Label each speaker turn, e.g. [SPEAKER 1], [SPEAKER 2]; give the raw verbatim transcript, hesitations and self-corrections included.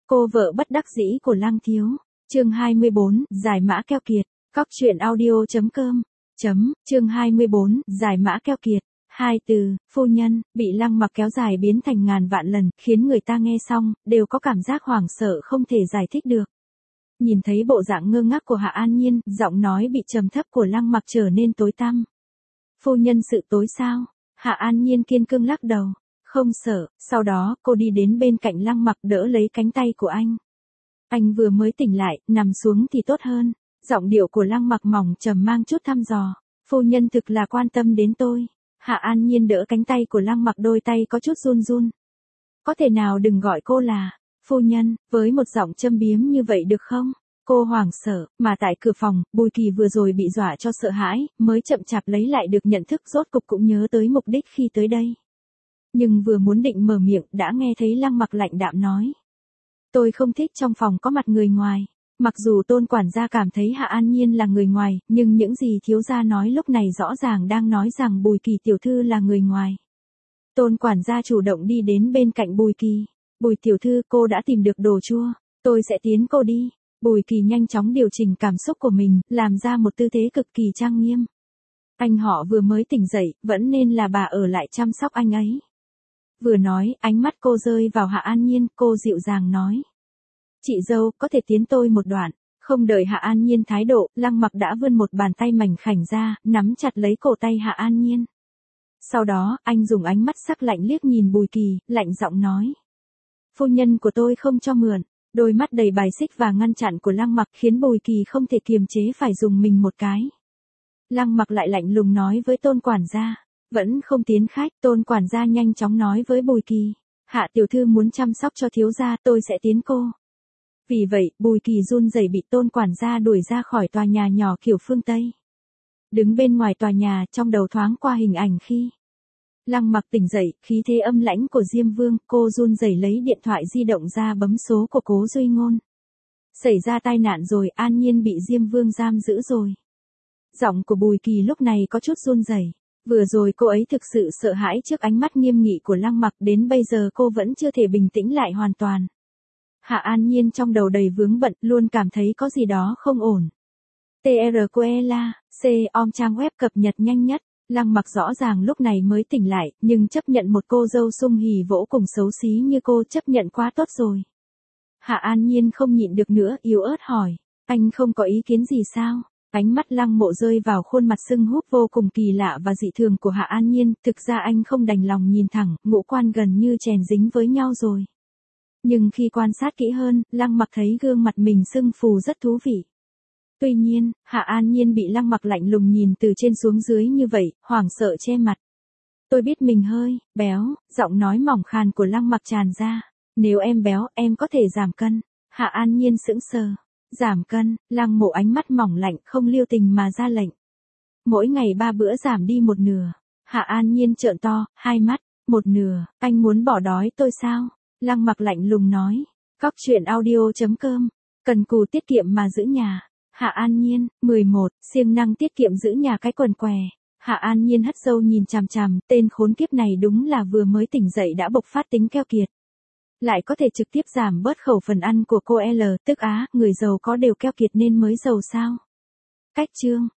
[SPEAKER 1] Cô vợ bất đắc dĩ của Lăng Thiếu. Chương hai mươi bốn, giải mã keo kiệt. Cóc truyện audio chấm com. Chấm, chương hai mươi bốn, giải mã keo kiệt. Hai từ, phu nhân, bị Lăng Mặc kéo dài biến thành ngàn vạn lần, khiến người ta nghe xong, đều có cảm giác hoảng sợ không thể giải thích được. Nhìn thấy bộ dạng ngơ ngác của Hạ An Nhiên, giọng nói bị trầm thấp của Lăng Mặc trở nên tối tăm. Phu nhân sự tối sao? Hạ An Nhiên kiên cương lắc đầu. Không sợ, sau đó cô đi đến bên cạnh Lăng Mặc đỡ lấy cánh tay của anh. Anh vừa mới tỉnh lại, nằm xuống thì tốt hơn. Giọng điệu của Lăng Mặc mỏng trầm mang chút thăm dò. Phu nhân thực là quan tâm đến tôi. Hạ An Nhiên đỡ cánh tay của Lăng Mặc, đôi tay có chút run run. Có thể nào đừng gọi cô là phu nhân, với một giọng châm biếm như vậy được không? Cô hoảng sợ, mà tại cửa phòng, Bùi Kỳ vừa rồi bị dọa cho sợ hãi, mới chậm chạp lấy lại được nhận thức, rốt cục cũng nhớ tới mục đích khi tới đây. Nhưng vừa muốn định mở miệng, đã nghe thấy Lăng Mặc lạnh đạm nói. Tôi không thích trong phòng có mặt người ngoài. Mặc dù Tôn quản gia cảm thấy Hạ An Nhiên là người ngoài, nhưng những gì thiếu gia nói lúc này rõ ràng đang nói rằng Bùi Kỳ tiểu thư là người ngoài. Tôn quản gia chủ động đi đến bên cạnh Bùi Kỳ. Bùi tiểu thư, cô đã tìm được đồ chua, tôi sẽ tiến cô đi. Bùi Kỳ nhanh chóng điều chỉnh cảm xúc của mình, làm ra một tư thế cực kỳ trang nghiêm. Anh họ vừa mới tỉnh dậy, vẫn nên là bà ở lại chăm sóc anh ấy. Vừa nói, ánh mắt cô rơi vào Hạ An Nhiên, cô dịu dàng nói. Chị dâu, có thể tiến tôi một đoạn. Không đợi Hạ An Nhiên thái độ, Lăng Mặc đã vươn một bàn tay mảnh khảnh ra, nắm chặt lấy cổ tay Hạ An Nhiên. Sau đó, anh dùng ánh mắt sắc lạnh liếc nhìn Bùi Kỳ, lạnh giọng nói. Phu nhân của tôi không cho mượn. Đôi mắt đầy bài xích và ngăn chặn của Lăng Mặc khiến Bùi Kỳ không thể kiềm chế phải dùng mình một cái. Lăng Mặc lại lạnh lùng nói với Tôn quản gia. Vẫn không tiến khách, Tôn quản gia nhanh chóng nói với Bùi Kỳ. Hạ tiểu thư muốn chăm sóc cho thiếu gia, tôi sẽ tiến cô. Vì vậy, Bùi Kỳ run rẩy bị Tôn quản gia đuổi ra khỏi tòa nhà nhỏ kiểu phương Tây. Đứng bên ngoài tòa nhà, trong đầu thoáng qua hình ảnh khi Lăng Mặc tỉnh dậy, khí thế âm lãnh của Diêm Vương, cô run rẩy lấy điện thoại di động ra bấm số của Cố Duy Ngôn. Xảy ra tai nạn rồi, An Nhiên bị Diêm Vương giam giữ rồi. Giọng của Bùi Kỳ lúc này có chút run rẩy. Vừa rồi cô ấy thực sự sợ hãi trước ánh mắt nghiêm nghị của Lăng Mặc, đến bây giờ cô vẫn chưa thể bình tĩnh lại hoàn toàn. Hạ An Nhiên trong đầu đầy vướng bận, luôn cảm thấy có gì đó không ổn. tê rờ quy e lờ, C om trang web cập nhật nhanh nhất. Lăng Mặc rõ ràng lúc này mới tỉnh lại, nhưng chấp nhận một cô dâu sung hỉ vỗ cùng xấu xí như cô chấp nhận quá tốt rồi. Hạ An Nhiên không nhịn được nữa, yếu ớt hỏi. Anh không có ý kiến gì sao? Ánh mắt Lăng Mộ rơi vào khuôn mặt sưng húp vô cùng kỳ lạ và dị thường của Hạ An Nhiên, thực ra anh không đành lòng nhìn thẳng, ngũ quan gần như chèn dính với nhau rồi. Nhưng khi quan sát kỹ hơn, Lăng Mặc thấy gương mặt mình sưng phù rất thú vị. Tuy nhiên, Hạ An Nhiên bị Lăng Mặc lạnh lùng nhìn từ trên xuống dưới như vậy, hoảng sợ che mặt. Tôi biết mình hơi béo, giọng nói mỏng khàn của Lăng Mặc tràn ra. Nếu em béo, em có thể giảm cân. Hạ An Nhiên sững sờ. Giảm cân, Lăng Mộ ánh mắt mỏng lạnh không lưu tình mà ra lệnh. Mỗi ngày ba bữa giảm đi một nửa. Hạ An Nhiên trợn to, hai mắt, một nửa, anh muốn bỏ đói tôi sao? Lăng Mặc lạnh lùng nói. Cóc truyện audio chấm com. Cần cù tiết kiệm mà giữ nhà. Hạ An Nhiên, mười một, siêng năng tiết kiệm giữ nhà cái quần què. Hạ An Nhiên hất dâu nhìn chằm chằm, tên khốn kiếp này đúng là vừa mới tỉnh dậy đã bộc phát tính keo kiệt. Lại có thể trực tiếp giảm bớt khẩu phần ăn của cô L, tức á, người giàu có đều keo kiệt nên mới giàu sao. Cách chương.